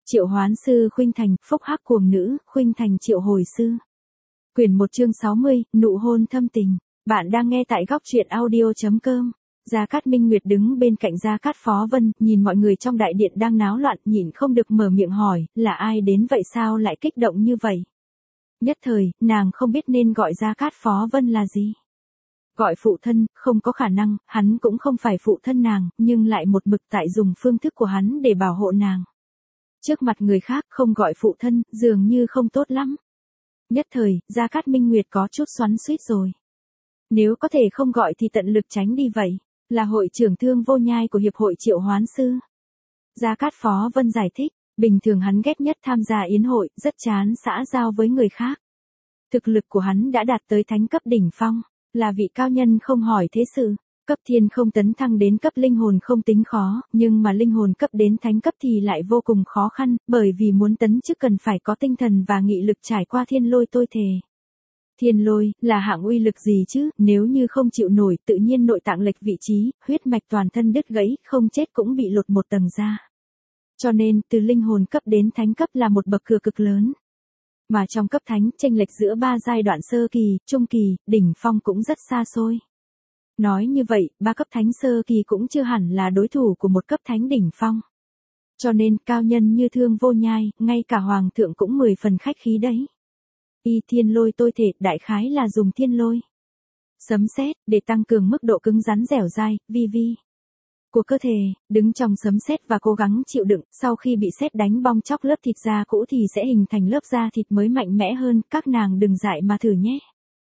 Triệu hoán sư Khuynh Thành, phúc hắc cuồng nữ, Khuynh Thành triệu hồi sư. Quyển 1 chương 60, nụ hôn thâm tình. Bạn đang nghe tại góc truyện audio.com. Gia Cát Minh Nguyệt đứng bên cạnh Gia Cát Phó Vân, nhìn mọi người trong đại điện đang náo loạn, nhịn không được mở miệng hỏi, là ai đến vậy, sao lại kích động như vậy? Nhất thời, nàng không biết nên gọi Gia Cát Phó Vân là gì. Gọi phụ thân, không có khả năng, hắn cũng không phải phụ thân nàng, nhưng lại một mực tại dùng phương thức của hắn để bảo hộ nàng. Trước mặt người khác không gọi phụ thân, dường như không tốt lắm. Nhất thời, Gia Cát Minh Nguyệt có chút xoắn xuýt rồi. Nếu có thể không gọi thì tận lực tránh đi vậy. Là hội trưởng Thương Vô Nhai của Hiệp hội Triệu Hoán Sư. Gia Cát Phó Vân giải thích, bình thường hắn ghét nhất tham gia yến hội, rất chán xã giao với người khác. Thực lực của hắn đã đạt tới thánh cấp đỉnh phong, là vị cao nhân không hỏi thế sự. Cấp thiên không tấn thăng đến cấp linh hồn không tính khó, nhưng mà linh hồn cấp đến thánh cấp thì lại vô cùng khó khăn, bởi vì muốn tấn chức cần phải có tinh thần và nghị lực trải qua thiên lôi tôi thề. Thiên lôi, là hạng uy lực gì chứ, nếu như không chịu nổi tự nhiên nội tạng lệch vị trí, huyết mạch toàn thân đứt gãy, không chết cũng bị lột một tầng ra. Cho nên, từ linh hồn cấp đến thánh cấp là một bậc cửa cực lớn. Mà trong cấp thánh, chênh lệch giữa 3 giai đoạn sơ kỳ, trung kỳ, đỉnh phong cũng rất xa xôi. Nói như vậy, 3 cấp thánh sơ kỳ cũng chưa hẳn là đối thủ của một cấp thánh đỉnh phong. Cho nên, cao nhân như Thương Vô Nhai, ngay cả hoàng thượng cũng 10 phần khách khí đấy. Y thiên lôi tôi thể, đại khái là dùng thiên lôi. Sấm sét, để tăng cường mức độ cứng rắn dẻo dai, vi của cơ thể, đứng trong sấm sét và cố gắng chịu đựng, sau khi bị sét đánh bong chóc lớp thịt da cũ thì sẽ hình thành lớp da thịt mới mạnh mẽ hơn, các nàng đừng dại mà thử nhé.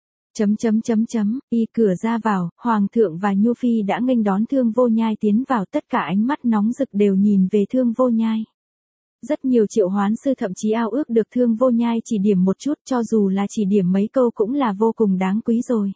Y cửa ra vào, Hoàng thượng và Nhu Phi đã nghênh đón Thương Vô Nhai tiến vào, tất cả ánh mắt nóng rực đều nhìn về Thương Vô Nhai. Rất nhiều triệu hoán sư thậm chí ao ước được Thương Vô Nhai chỉ điểm một chút, cho dù là chỉ điểm mấy câu cũng là vô cùng đáng quý rồi.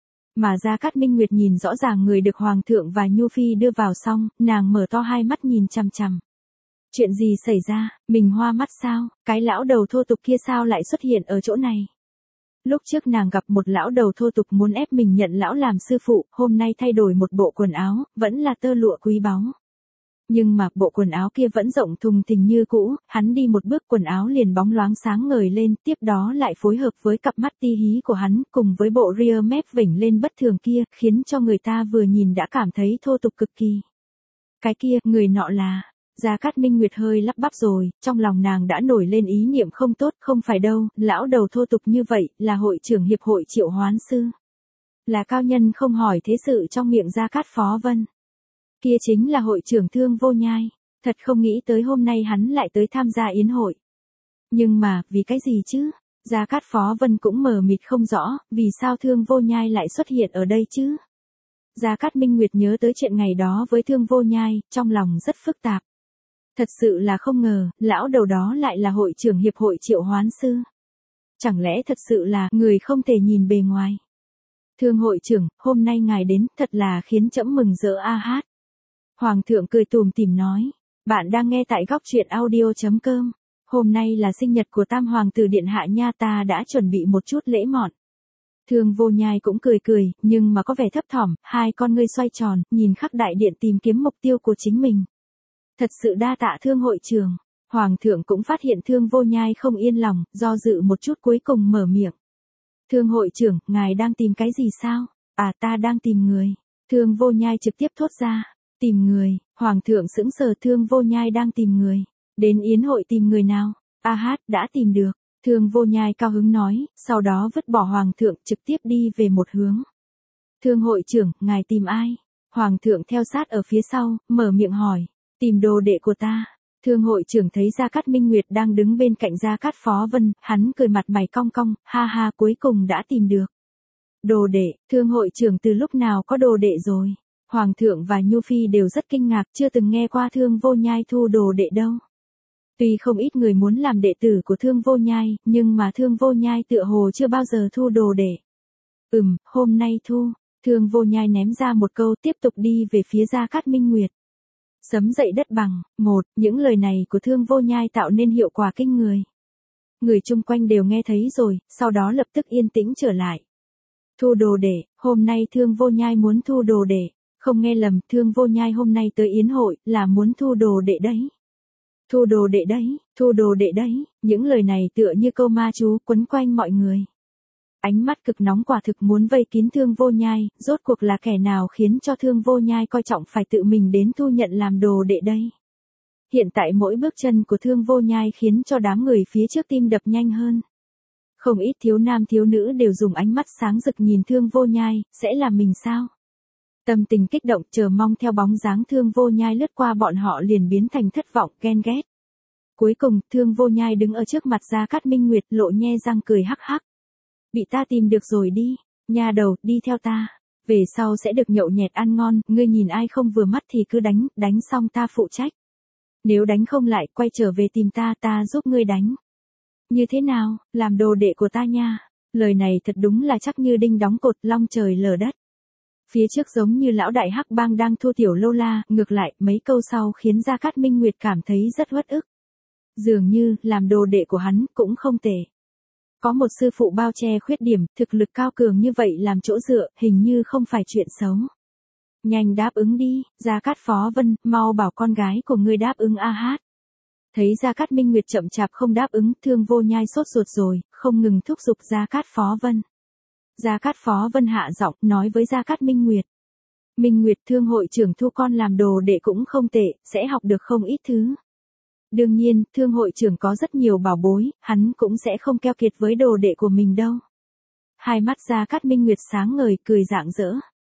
Mà Gia Cát Minh Nguyệt nhìn rõ ràng người được Hoàng thượng và Nhu Phi đưa vào xong, nàng mở to hai mắt nhìn chằm chằm. Chuyện gì xảy ra, mình hoa mắt sao, cái lão đầu thô tục kia sao lại xuất hiện ở chỗ này? Lúc trước nàng gặp một lão đầu thô tục muốn ép mình nhận lão làm sư phụ, hôm nay thay đổi một bộ quần áo, vẫn là tơ lụa quý báu. Nhưng mà bộ quần áo kia vẫn rộng thùng thình như cũ, hắn đi một bước quần áo liền bóng loáng sáng ngời lên, tiếp đó lại phối hợp với cặp mắt ti hí của hắn, cùng với bộ ria mép vểnh lên bất thường kia, khiến cho người ta vừa nhìn đã cảm thấy thô tục cực kỳ. Cái kia, người nọ là... Gia Cát Minh Nguyệt hơi lắp bắp rồi, trong lòng nàng đã nổi lên ý niệm không tốt, không phải đâu, lão đầu thô tục như vậy, là hội trưởng Hiệp hội Triệu Hoán Sư. Là cao nhân không hỏi thế sự trong miệng Gia Cát Phó Vân. Kia chính là hội trưởng Thương Vô Nhai, thật không nghĩ tới hôm nay hắn lại tới tham gia yến hội. Nhưng mà, vì cái gì chứ? Gia Cát Phó Vân cũng mờ mịt không rõ, vì sao Thương Vô Nhai lại xuất hiện ở đây chứ? Gia Cát Minh Nguyệt nhớ tới chuyện ngày đó với Thương Vô Nhai, trong lòng rất phức tạp. Thật sự là không ngờ, lão đầu đó lại là hội trưởng Hiệp hội Triệu Hoán Sư. Chẳng lẽ thật sự là người không thể nhìn bề ngoài? Thương hội trưởng, hôm nay ngài đến, thật là khiến trẫm mừng rỡ a hát. Hoàng thượng cười tủm tỉm nói, bạn đang nghe tại góc truyện audio.com. Hôm nay là sinh nhật của Tam Hoàng tử Điện Hạ nha, ta đã chuẩn bị một chút lễ mọn. Thương Vô Nhai cũng cười, nhưng mà có vẻ thấp thỏm, hai con ngươi xoay tròn, nhìn khắp đại điện tìm kiếm mục tiêu của chính mình. Thật sự đa tạ Thương hội trưởng. Hoàng thượng cũng phát hiện Thương Vô Nhai không yên lòng, do dự một chút cuối cùng mở miệng. Thương hội trưởng, ngài đang tìm cái gì sao? À, ta đang tìm người. Thương Vô Nhai trực tiếp thốt ra. Tìm người, Hoàng thượng sững sờ, Thương Vô Nhai đang tìm người. Đến yến hội tìm người nào? A hát, đã tìm được. Thương Vô Nhai cao hứng nói, sau đó vứt bỏ Hoàng thượng trực tiếp đi về một hướng. Thương hội trưởng, ngài tìm ai? Hoàng thượng theo sát ở phía sau, mở miệng hỏi. Tìm đồ đệ của ta. Thương hội trưởng thấy Gia Cát Minh Nguyệt đang đứng bên cạnh Gia Cát Phó Vân, hắn cười mặt mày cong cong, ha ha, cuối cùng đã tìm được. Đồ đệ, Thương hội trưởng từ lúc nào có đồ đệ rồi? Hoàng thượng và Nhu Phi đều rất kinh ngạc, chưa từng nghe qua Thương Vô Nhai thu đồ đệ đâu. Tuy không ít người muốn làm đệ tử của Thương Vô Nhai, nhưng mà Thương Vô Nhai tựa hồ chưa bao giờ thu đồ đệ. Hôm nay thu. Thương Vô Nhai ném ra một câu, tiếp tục đi về phía Gia Cát Minh Nguyệt. Sấm dậy đất bằng, những lời này của Thương Vô Nhai tạo nên hiệu quả kinh người. Người chung quanh đều nghe thấy rồi, sau đó lập tức yên tĩnh trở lại. Thu đồ đệ, hôm nay Thương Vô Nhai muốn thu đồ đệ. Không nghe lầm, Thương Vô Nhai hôm nay tới yến hội, là muốn thu đồ đệ đấy. thu đồ đệ đấy, thu đồ đệ đấy, những lời này tựa như câu ma chú quấn quanh mọi người. Ánh mắt cực nóng quả thực muốn vây kín Thương Vô Nhai, rốt cuộc là kẻ nào khiến cho Thương Vô Nhai coi trọng phải tự mình đến thu nhận làm đồ đệ đây. Hiện tại mỗi bước chân của Thương Vô Nhai khiến cho đám người phía trước tim đập nhanh hơn. Không ít thiếu nam thiếu nữ đều dùng ánh mắt sáng rực nhìn Thương Vô Nhai, sẽ là mình sao? Tâm tình kích động chờ mong theo bóng dáng Thương Vô Nhai lướt qua bọn họ liền biến thành thất vọng, ghen ghét. Cuối cùng, Thương Vô Nhai đứng ở trước mặt Gia Cát Minh Nguyệt lộ nhe răng cười hắc hắc. Bị ta tìm được rồi đi, nha đầu, đi theo ta. Về sau sẽ được nhậu nhẹt ăn ngon, ngươi nhìn ai không vừa mắt thì cứ đánh, đánh xong ta phụ trách. Nếu đánh không lại, quay trở về tìm ta, ta giúp ngươi đánh. Như thế nào, làm đồ đệ của ta nha. Lời này thật đúng là chắc như đinh đóng cột, long trời lở đất. Phía trước giống như lão đại hắc bang đang thua tiểu lô la, ngược lại, mấy câu sau khiến Gia Cát Minh Nguyệt cảm thấy rất uất ức. Dường như, làm đồ đệ của hắn, cũng không tệ. Có một sư phụ bao che khuyết điểm, thực lực cao cường như vậy làm chỗ dựa, hình như không phải chuyện xấu. Nhanh đáp ứng đi, Gia Cát Phó Vân, mau bảo con gái của ngươi đáp ứng a hát. Thấy Gia Cát Minh Nguyệt chậm chạp không đáp ứng, Thương Vô Nhai sốt ruột rồi, không ngừng thúc giục Gia Cát Phó Vân. Gia Cát Phó Vân hạ giọng, nói với Gia Cát Minh Nguyệt. Minh Nguyệt, thương hội trưởng thu con làm đồ đệ cũng không tệ, sẽ học được không ít thứ. Đương nhiên, thương hội trưởng có rất nhiều bảo bối, hắn cũng sẽ không keo kiệt với đồ đệ của mình đâu. Hai mắt Gia Cát Minh Nguyệt sáng ngời, cười rạng rỡ.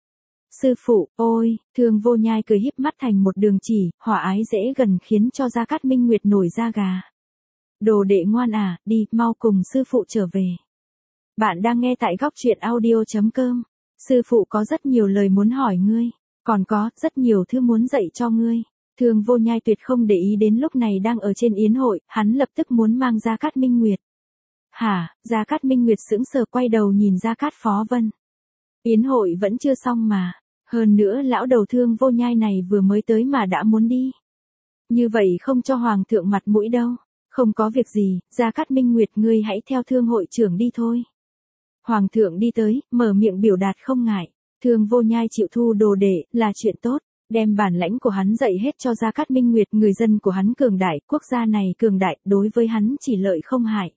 Sư phụ, ôi, Thương Vô Nhai cười híp mắt thành một đường chỉ, hòa ái dễ gần khiến cho Gia Cát Minh Nguyệt nổi da gà. Đồ đệ ngoan à, đi, mau cùng sư phụ trở về. Bạn đang nghe tại góc truyện audio.com. Sư phụ có rất nhiều lời muốn hỏi ngươi, còn có rất nhiều thứ muốn dạy cho ngươi. Thương Vô Nhai tuyệt không để ý đến lúc này đang ở trên yến hội, hắn lập tức muốn mang Gia Cát Minh Nguyệt. Hả, Gia Cát Minh Nguyệt sững sờ quay đầu nhìn Gia Cát Phó Vân. Yến hội vẫn chưa xong mà, hơn nữa lão đầu Thương Vô Nhai này vừa mới tới mà đã muốn đi. Như vậy không cho hoàng thượng mặt mũi đâu. Không có việc gì, Gia Cát Minh Nguyệt ngươi hãy theo thương hội trưởng đi thôi. Hoàng thượng đi tới, mở miệng biểu đạt không ngại. Thương Vô Nhai chịu thu đồ đệ, là chuyện tốt. Đem bản lãnh của hắn dạy hết cho Gia Cát Minh Nguyệt, người dân của hắn cường đại, quốc gia này cường đại, đối với hắn chỉ lợi không hại.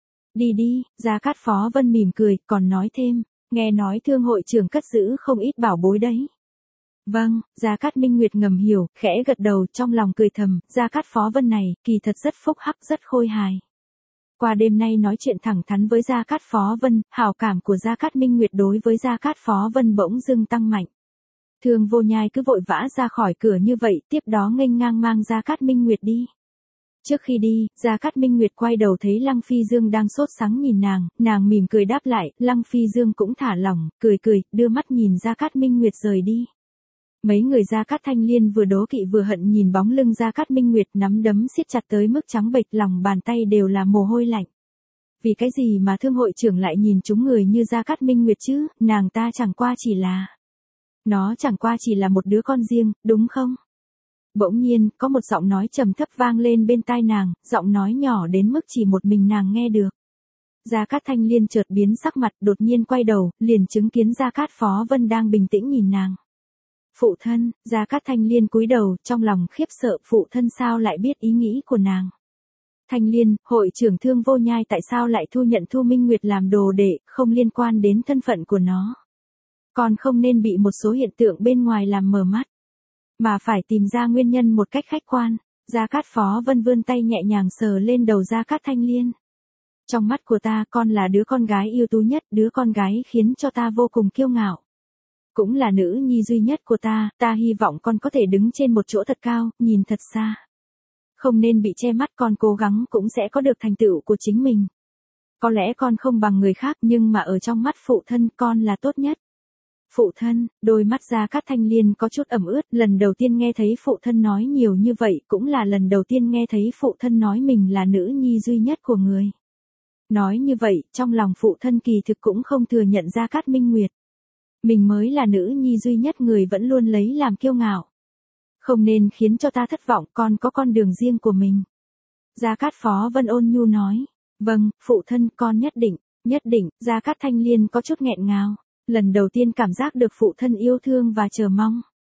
Đi đi, Gia Cát Phó Vân mỉm cười, còn nói thêm, nghe nói thương hội trưởng cất giữ không ít bảo bối đấy. Vâng, Gia Cát Minh Nguyệt ngầm hiểu, khẽ gật đầu, trong lòng cười thầm, Gia Cát Phó Vân này, kỳ thật rất phúc hắc, rất khôi hài. Qua đêm nay nói chuyện thẳng thắn với Gia Cát Phó Vân, hảo cảm của Gia Cát Minh Nguyệt đối với Gia Cát Phó Vân bỗng dưng tăng mạnh. Thương Vô Nhai cứ vội vã ra khỏi cửa như vậy, tiếp đó nghênh ngang mang Gia Cát Minh Nguyệt đi. Trước khi đi, Gia Cát Minh Nguyệt quay đầu thấy Lăng Phi Dương đang sốt sắng nhìn nàng mỉm cười đáp lại, Lăng Phi Dương cũng thả lỏng, cười, đưa mắt nhìn Gia Cát Minh Nguyệt rời đi. Mấy người Gia Cát Thanh Liên vừa đố kỵ vừa hận nhìn bóng lưng Gia Cát Minh Nguyệt, nắm đấm siết chặt tới mức trắng bệch, lòng bàn tay đều là mồ hôi lạnh. Vì cái gì mà thương hội trưởng lại nhìn chúng người như Gia Cát Minh Nguyệt chứ, nàng ta chẳng qua chỉ là một đứa con riêng, đúng không? Bỗng nhiên, có một giọng nói trầm thấp vang lên bên tai nàng, giọng nói nhỏ đến mức chỉ một mình nàng nghe được. Gia Cát Thanh Liên chợt biến sắc mặt, đột nhiên quay đầu, liền chứng kiến Gia Cát Phó Vân đang bình tĩnh nhìn nàng. Phụ thân, Gia Cát Thanh Liên cúi đầu, trong lòng khiếp sợ, phụ thân sao lại biết ý nghĩ của nàng. Thanh Liên, hội trưởng Thương Vô Nhai tại sao lại thu nhận Thu Minh Nguyệt làm đồ đệ, không liên quan đến thân phận của nó. Còn không nên bị một số hiện tượng bên ngoài làm mờ mắt, mà phải tìm ra nguyên nhân một cách khách quan. Gia Cát Phó Vân vươn tay nhẹ nhàng sờ lên đầu Gia Cát Thanh Liên. Trong mắt của ta, con là đứa con gái ưu tú nhất, đứa con gái khiến cho ta vô cùng kiêu ngạo. Cũng là nữ nhi duy nhất của ta hy vọng con có thể đứng trên một chỗ thật cao, nhìn thật xa. Không nên bị che mắt, con cố gắng cũng sẽ có được thành tựu của chính mình. Có lẽ con không bằng người khác nhưng mà ở trong mắt phụ thân con là tốt nhất. Phụ thân, đôi mắt Gia Cát Thanh Liên có chút ẩm ướt, lần đầu tiên nghe thấy phụ thân nói nhiều như vậy, cũng là lần đầu tiên nghe thấy phụ thân nói mình là nữ nhi duy nhất của người. Nói như vậy, trong lòng phụ thân kỳ thực cũng không thừa nhận Gia Cát Minh Nguyệt. Mình mới là nữ nhi duy nhất người vẫn luôn lấy làm kiêu ngạo. Không nên khiến cho ta thất vọng, con có con đường riêng của mình. Gia Cát Phó Vân ôn nhu nói. Vâng, phụ thân, con nhất định, Gia Cát Thanh Liên có chút nghẹn ngào. Lần đầu tiên cảm giác được phụ thân yêu thương và chờ mong.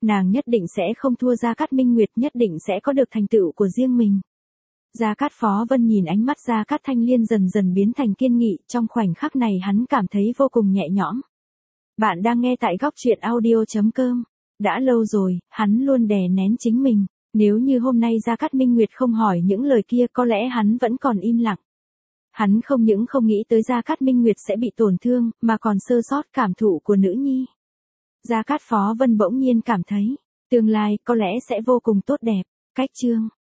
nàng nhất định sẽ không thua Gia Cát Minh Nguyệt, nhất định sẽ có được thành tựu của riêng mình. Gia Cát Phó Vân nhìn ánh mắt Gia Cát Thanh Liên dần dần biến thành kiên nghị, trong khoảnh khắc này hắn cảm thấy vô cùng nhẹ nhõm. Bạn đang nghe tại góc truyện audio.com. Đã lâu rồi, hắn luôn đè nén chính mình. Nếu như hôm nay Gia Cát Minh Nguyệt không hỏi những lời kia có lẽ hắn vẫn còn im lặng. Hắn không những không nghĩ tới Gia Cát Minh Nguyệt sẽ bị tổn thương, mà còn sơ sót cảm thụ của nữ nhi. Gia Cát Phó Vân bỗng nhiên cảm thấy, tương lai có lẽ sẽ vô cùng tốt đẹp. Cách chương